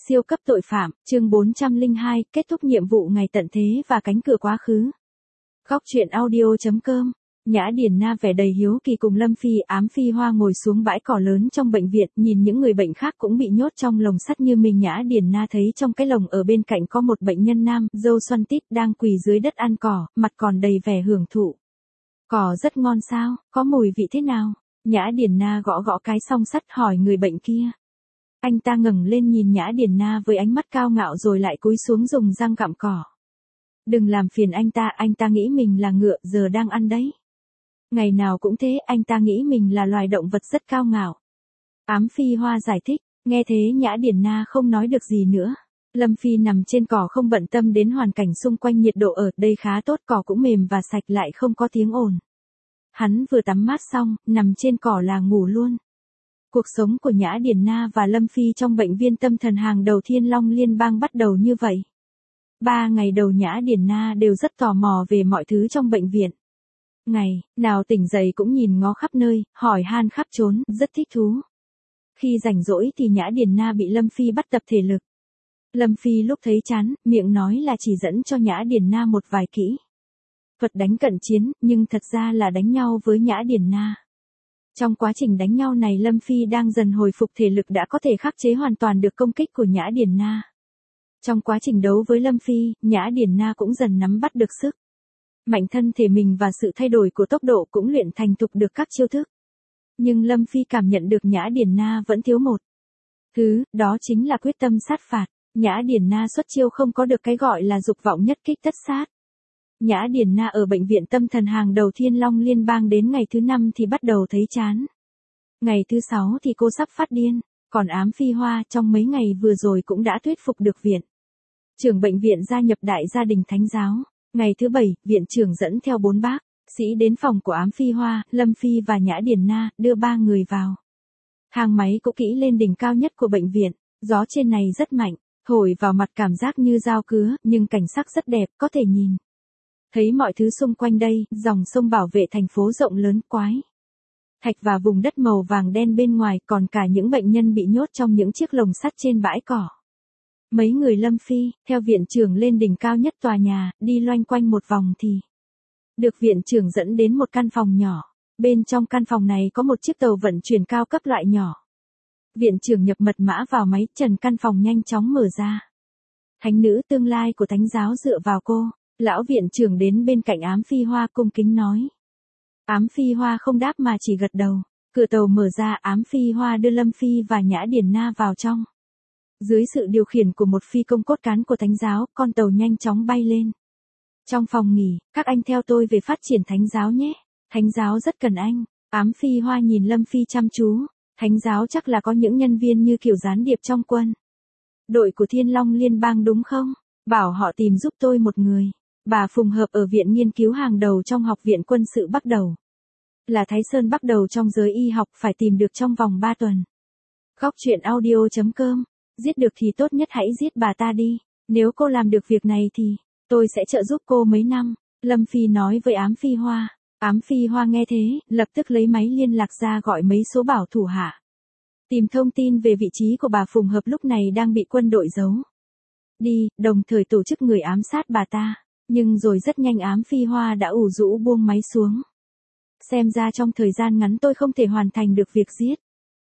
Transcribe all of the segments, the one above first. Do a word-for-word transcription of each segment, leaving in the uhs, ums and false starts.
Siêu cấp tội phạm, chương bốn trăm lẻ hai, kết thúc nhiệm vụ ngày tận thế và cánh cửa quá khứ. Góc truyện audio.com. Nhã Điền Na vẻ đầy hiếu kỳ cùng Lâm Phi Ám Phi Hoa ngồi xuống bãi cỏ lớn trong bệnh viện, nhìn những người bệnh khác cũng bị nhốt trong lồng sắt như mình. Nhã Điền Na thấy trong cái lồng ở bên cạnh có một bệnh nhân nam, râu xoăn tít, đang quỳ dưới đất ăn cỏ, mặt còn đầy vẻ hưởng thụ. Cỏ rất ngon sao, có mùi vị thế nào? Nhã Điền Na gõ gõ cái song sắt hỏi người bệnh kia. Anh ta ngẩng lên nhìn Nhã Điền Na với ánh mắt cao ngạo rồi lại cúi xuống dùng răng gặm cỏ. Đừng làm phiền anh ta, anh ta nghĩ mình là ngựa, giờ đang ăn đấy. Ngày nào cũng thế, anh ta nghĩ mình là loài động vật rất cao ngạo. Ám Phi Hoa giải thích, nghe thế Nhã Điền Na không nói được gì nữa. Lâm Phi nằm trên cỏ không bận tâm đến hoàn cảnh xung quanh, nhiệt độ ở đây khá tốt, cỏ cũng mềm và sạch lại không có tiếng ồn. Hắn vừa tắm mát xong, nằm trên cỏ là ngủ luôn. Cuộc sống của Nhã Điền Na và Lâm Phi trong bệnh viện tâm thần hàng đầu Thiên Long Liên bang bắt đầu như vậy. Ba ngày đầu Nhã Điền Na đều rất tò mò về mọi thứ trong bệnh viện. Ngày nào tỉnh dậy cũng nhìn ngó khắp nơi, hỏi han khắp trốn, rất thích thú. Khi rảnh rỗi thì Nhã Điền Na bị Lâm Phi bắt tập thể lực. Lâm Phi lúc thấy chán, miệng nói là chỉ dẫn cho Nhã Điền Na một vài kỹ thuật đánh cận chiến, nhưng thật ra là đánh nhau với Nhã Điền Na. Trong quá trình đánh nhau này Lâm Phi đang dần hồi phục thể lực, đã có thể khắc chế hoàn toàn được công kích của Nhã Điền Na. Trong quá trình đấu với Lâm Phi, Nhã Điền Na cũng dần nắm bắt được sức mạnh thân thể mình và sự thay đổi của tốc độ cũng luyện thành thục được các chiêu thức. Nhưng Lâm Phi cảm nhận được Nhã Điền Na vẫn thiếu một thứ, đó chính là quyết tâm sát phạt. Nhã Điền Na xuất chiêu không có được cái gọi là dục vọng nhất kích tất sát. Nhã Điền Na ở bệnh viện tâm thần hàng đầu Thiên Long Liên bang đến ngày thứ năm thì bắt đầu thấy chán. Ngày thứ sáu thì cô sắp phát điên, còn Ám Phi Hoa trong mấy ngày vừa rồi cũng đã thuyết phục được viện trưởng bệnh viện gia nhập đại gia đình Thánh giáo. Ngày thứ bảy, viện trưởng dẫn theo bốn bác sĩ đến phòng của Ám Phi Hoa, Lâm Phi và Nhã Điền Na, đưa ba người vào. Thang máy cũ kỹ lên đỉnh cao nhất của bệnh viện, gió trên này rất mạnh, thổi vào mặt cảm giác như dao cứa, nhưng cảnh sắc rất đẹp, có thể nhìn thấy mọi thứ xung quanh đây, dòng sông bảo vệ thành phố rộng lớn, quái thạch và vùng đất màu vàng đen bên ngoài, còn cả những bệnh nhân bị nhốt trong những chiếc lồng sắt trên bãi cỏ. Mấy người Lâm Phi, theo viện trưởng lên đỉnh cao nhất tòa nhà, đi loanh quanh một vòng thì được viện trưởng dẫn đến một căn phòng nhỏ. Bên trong căn phòng này có một chiếc tàu vận chuyển cao cấp loại nhỏ. Viện trưởng nhập mật mã vào máy, trần căn phòng nhanh chóng mở ra. Thánh nữ tương lai của Thánh giáo dựa vào cô. Lão viện trưởng đến bên cạnh Ám Phi Hoa cung kính nói. Ám Phi Hoa không đáp mà chỉ gật đầu. Cửa tàu mở ra, Ám Phi Hoa đưa Lâm Phi và Nhã Điền Na vào trong. Dưới sự điều khiển của một phi công cốt cán của Thánh giáo, con tàu nhanh chóng bay lên. Trong phòng nghỉ, các anh theo tôi về phát triển Thánh giáo nhé. Thánh giáo rất cần anh. Ám Phi Hoa nhìn Lâm Phi chăm chú. Thánh giáo chắc là có những nhân viên như kiểu gián điệp trong quân đội của Thiên Long Liên bang đúng không? Bảo họ tìm giúp tôi một người. Bà Phùng Hợp ở viện nghiên cứu hàng đầu trong học viện quân sự bắt đầu. Là Thái Sơn bắt đầu trong giới y học, phải tìm được trong vòng ba tuần. Góc truyện audio.com. Giết được thì tốt nhất hãy giết bà ta đi. Nếu cô làm được việc này thì tôi sẽ trợ giúp cô mấy năm. Lâm Phi nói với Ám Phi Hoa. Ám Phi Hoa nghe thế, lập tức lấy máy liên lạc ra gọi mấy số bảo thủ hạ. Tìm thông tin về vị trí của bà Phùng Hợp lúc này đang bị quân đội giấu đi, đồng thời tổ chức người ám sát bà ta. Nhưng rồi rất nhanh Ám Phi Hoa đã ủ rũ buông máy xuống. Xem ra trong thời gian ngắn tôi không thể hoàn thành được việc giết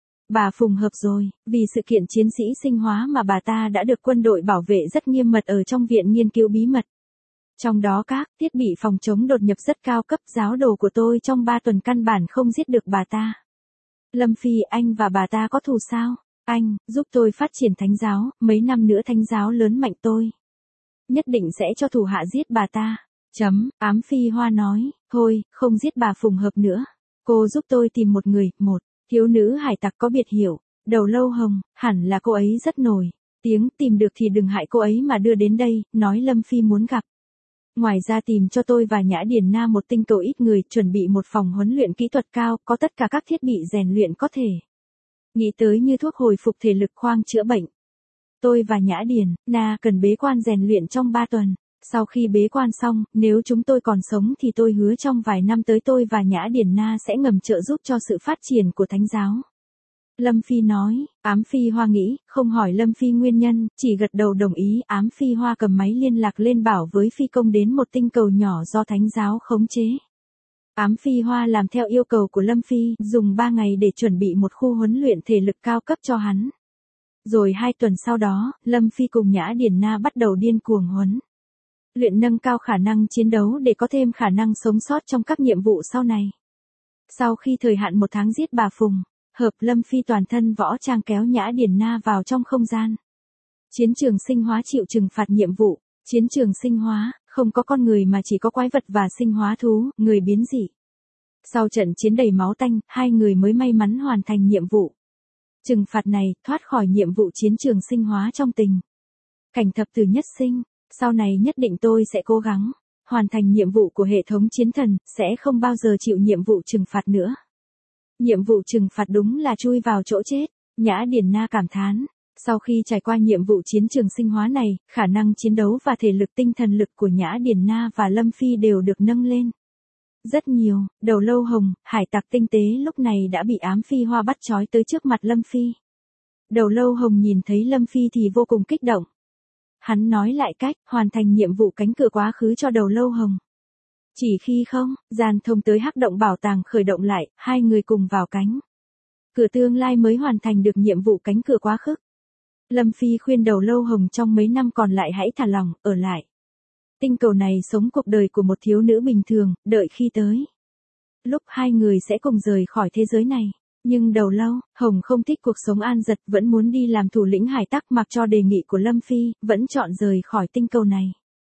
bà Phùng Hợp rồi, vì sự kiện chiến sĩ sinh hóa mà bà ta đã được quân đội bảo vệ rất nghiêm mật ở trong viện nghiên cứu bí mật. Trong đó các thiết bị phòng chống đột nhập rất cao cấp, giáo đồ của tôi trong ba tuần căn bản không giết được bà ta. Lâm Phi, anh và bà ta có thù sao? Anh, giúp tôi phát triển Thánh giáo, mấy năm nữa Thánh giáo lớn mạnh tôi nhất định sẽ cho thủ hạ giết bà ta. Chấm, Ám Phi Hoa nói, thôi, không giết bà Phùng Hợp nữa. Cô giúp tôi tìm một người, một thiếu nữ hải tặc có biệt hiệu, đầu lâu hồng, hẳn là cô ấy rất nổi tiếng, tìm được thì đừng hại cô ấy mà đưa đến đây, nói Lâm Phi muốn gặp. Ngoài ra tìm cho tôi và Nhã Điền Na một tinh cầu ít người, chuẩn bị một phòng huấn luyện kỹ thuật cao, có tất cả các thiết bị rèn luyện có thể nghĩ tới như thuốc hồi phục thể lực, khoang chữa bệnh. Tôi và Nhã Điền Na cần bế quan rèn luyện trong ba tuần. Sau khi bế quan xong, nếu chúng tôi còn sống thì tôi hứa trong vài năm tới tôi và Nhã Điền Na sẽ ngầm trợ giúp cho sự phát triển của Thánh giáo. Lâm Phi nói, Ám Phi Hoa nghĩ, không hỏi Lâm Phi nguyên nhân, chỉ gật đầu đồng ý. Ám Phi Hoa cầm máy liên lạc lên bảo với phi công đến một tinh cầu nhỏ do thánh giáo khống chế. Ám Phi Hoa làm theo yêu cầu của Lâm Phi, dùng ba ngày để chuẩn bị một khu huấn luyện thể lực cao cấp cho hắn. Rồi hai tuần sau đó, Lâm Phi cùng Nhã Điển Na bắt đầu điên cuồng huấn luyện nâng cao khả năng chiến đấu để có thêm khả năng sống sót trong các nhiệm vụ sau này. Sau khi thời hạn một tháng giết bà Phùng, Hợp, Lâm Phi toàn thân võ trang kéo Nhã Điển Na vào trong không gian. Chiến trường sinh hóa chịu trừng phạt nhiệm vụ. Chiến trường sinh hóa, không có con người mà chỉ có quái vật và sinh hóa thú, người biến dị. Sau trận chiến đầy máu tanh, hai người mới may mắn hoàn thành nhiệm vụ. Trừng phạt này, thoát khỏi nhiệm vụ chiến trường sinh hóa trong tình cảnh thập tử nhất sinh. Sau này nhất định tôi sẽ cố gắng hoàn thành nhiệm vụ của hệ thống chiến thần, sẽ không bao giờ chịu nhiệm vụ trừng phạt nữa. Nhiệm vụ trừng phạt đúng là chui vào chỗ chết, Nhã Điển Na cảm thán. Sau khi trải qua nhiệm vụ chiến trường sinh hóa này, khả năng chiến đấu và thể lực tinh thần lực của Nhã Điển Na và Lâm Phi đều được nâng lên rất nhiều. Đầu Lâu Hồng, hải tặc tinh tế lúc này đã bị Ám Phi Hoa bắt trói tới trước mặt Lâm Phi. Đầu Lâu Hồng nhìn thấy Lâm Phi thì vô cùng kích động. Hắn nói lại cách hoàn thành nhiệm vụ cánh cửa quá khứ cho Đầu Lâu Hồng. Chỉ khi không, gian thông tới hắc động bảo tàng khởi động lại, hai người cùng vào cánh cửa tương lai mới hoàn thành được nhiệm vụ cánh cửa quá khứ. Lâm Phi khuyên Đầu Lâu Hồng trong mấy năm còn lại hãy thả lòng, ở lại tinh cầu này sống cuộc đời của một thiếu nữ bình thường, đợi khi tới lúc hai người sẽ cùng rời khỏi thế giới này. Nhưng Đầu Lâu Hồng không thích cuộc sống an dật, vẫn muốn đi làm thủ lĩnh hải tặc, mặc cho đề nghị của Lâm Phi, vẫn chọn rời khỏi tinh cầu này.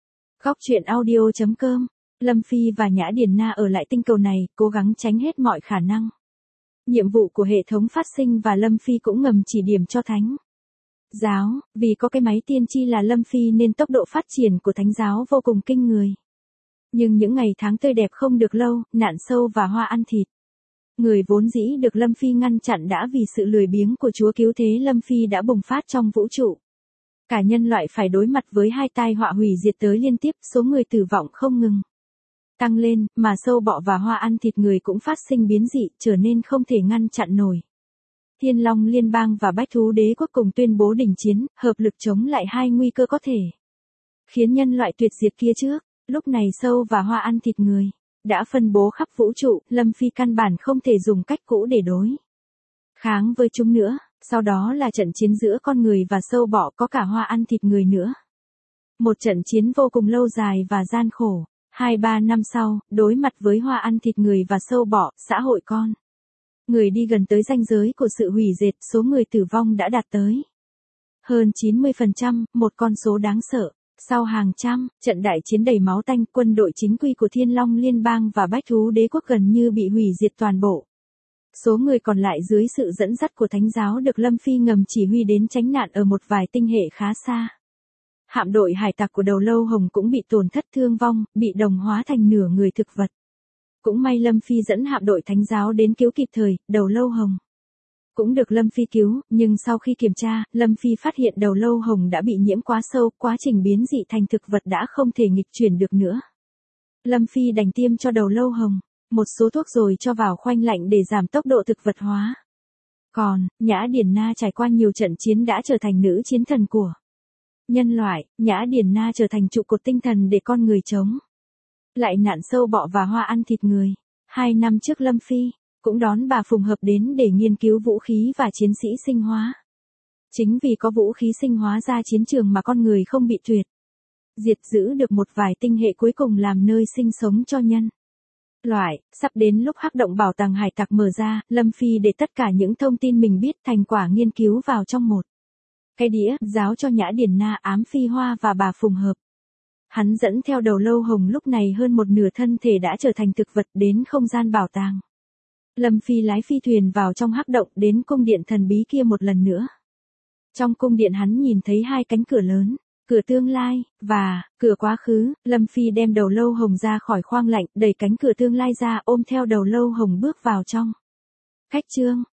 Góc truyện audio chấm com. Lâm Phi và Nhã Điển Na ở lại tinh cầu này, cố gắng tránh hết mọi khả năng nhiệm vụ của hệ thống phát sinh, và Lâm Phi cũng ngầm chỉ điểm cho thánh giáo, vì có cái máy tiên tri là Lâm Phi nên tốc độ phát triển của thánh giáo vô cùng kinh người. Nhưng những ngày tháng tươi đẹp không được lâu, nạn sâu và hoa ăn thịt người vốn dĩ được Lâm Phi ngăn chặn đã vì sự lười biếng của Chúa Cứu Thế Lâm Phi đã bùng phát trong vũ trụ. Cả nhân loại phải đối mặt với hai tai họa hủy diệt tới liên tiếp, số người tử vong không ngừng tăng lên, mà sâu bọ và hoa ăn thịt người cũng phát sinh biến dị, trở nên không thể ngăn chặn nổi. Thiên Long Liên bang và Bách Thú Đế quốc cùng tuyên bố đình chiến, hợp lực chống lại hai nguy cơ có thể khiến nhân loại tuyệt diệt kia trước. Lúc này sâu và hoa ăn thịt người đã phân bố khắp vũ trụ, Lâm Phi căn bản không thể dùng cách cũ để đối kháng với chúng nữa. Sau đó là trận chiến giữa con người và sâu bọ, có cả hoa ăn thịt người nữa. Một trận chiến vô cùng lâu dài và gian khổ. Hai ba năm sau, đối mặt với hoa ăn thịt người và sâu bọ, xã hội con người đi gần tới ranh giới của sự hủy diệt, số người tử vong đã đạt tới hơn chín mươi phần trăm, một con số đáng sợ. Sau hàng trăm trận đại chiến đầy máu tanh, quân đội chính quy của Thiên Long Liên bang và Bách Thú Đế quốc gần như bị hủy diệt toàn bộ. Số người còn lại dưới sự dẫn dắt của thánh giáo được Lâm Phi ngầm chỉ huy đến tránh nạn ở một vài tinh hệ khá xa. Hạm đội hải tặc của Đầu Lâu Hồng cũng bị tổn thất thương vong, bị đồng hóa thành nửa người thực vật. Cũng may Lâm Phi dẫn hạm đội thánh giáo đến cứu kịp thời, Đầu Lâu Hồng cũng được Lâm Phi cứu, nhưng sau khi kiểm tra, Lâm Phi phát hiện Đầu Lâu Hồng đã bị nhiễm quá sâu, quá trình biến dị thành thực vật đã không thể nghịch chuyển được nữa. Lâm Phi đành tiêm cho Đầu Lâu Hồng một số thuốc rồi cho vào khoanh lạnh để giảm tốc độ thực vật hóa. Còn, Nhã Điển Na trải qua nhiều trận chiến đã trở thành nữ chiến thần của nhân loại. Nhã Điển Na trở thành trụ cột tinh thần để con người chống lại nạn sâu bọ và hoa ăn thịt người. Hai năm trước Lâm Phi cũng đón bà Phùng Hợp đến để nghiên cứu vũ khí và chiến sĩ sinh hóa. Chính vì có vũ khí sinh hóa ra chiến trường mà con người không bị tuyệt diệt, giữ được một vài tinh hệ cuối cùng làm nơi sinh sống cho nhân loại. Sắp đến lúc hắc động bảo tàng hải tặc mở ra, Lâm Phi để tất cả những thông tin mình biết, thành quả nghiên cứu vào trong một cái đĩa, giáo cho Nhã Điển Na, Ám Phi Hoa và bà Phùng Hợp. Hắn dẫn theo Đầu Lâu Hồng lúc này hơn một nửa thân thể đã trở thành thực vật đến không gian bảo tàng. Lâm Phi lái phi thuyền vào trong hắc động đến cung điện thần bí kia một lần nữa. Trong cung điện hắn nhìn thấy hai cánh cửa lớn, cửa tương lai và cửa quá khứ. Lâm Phi đem Đầu Lâu Hồng ra khỏi khoang lạnh, đẩy cánh cửa tương lai ra, ôm theo Đầu Lâu Hồng bước vào trong khách trương.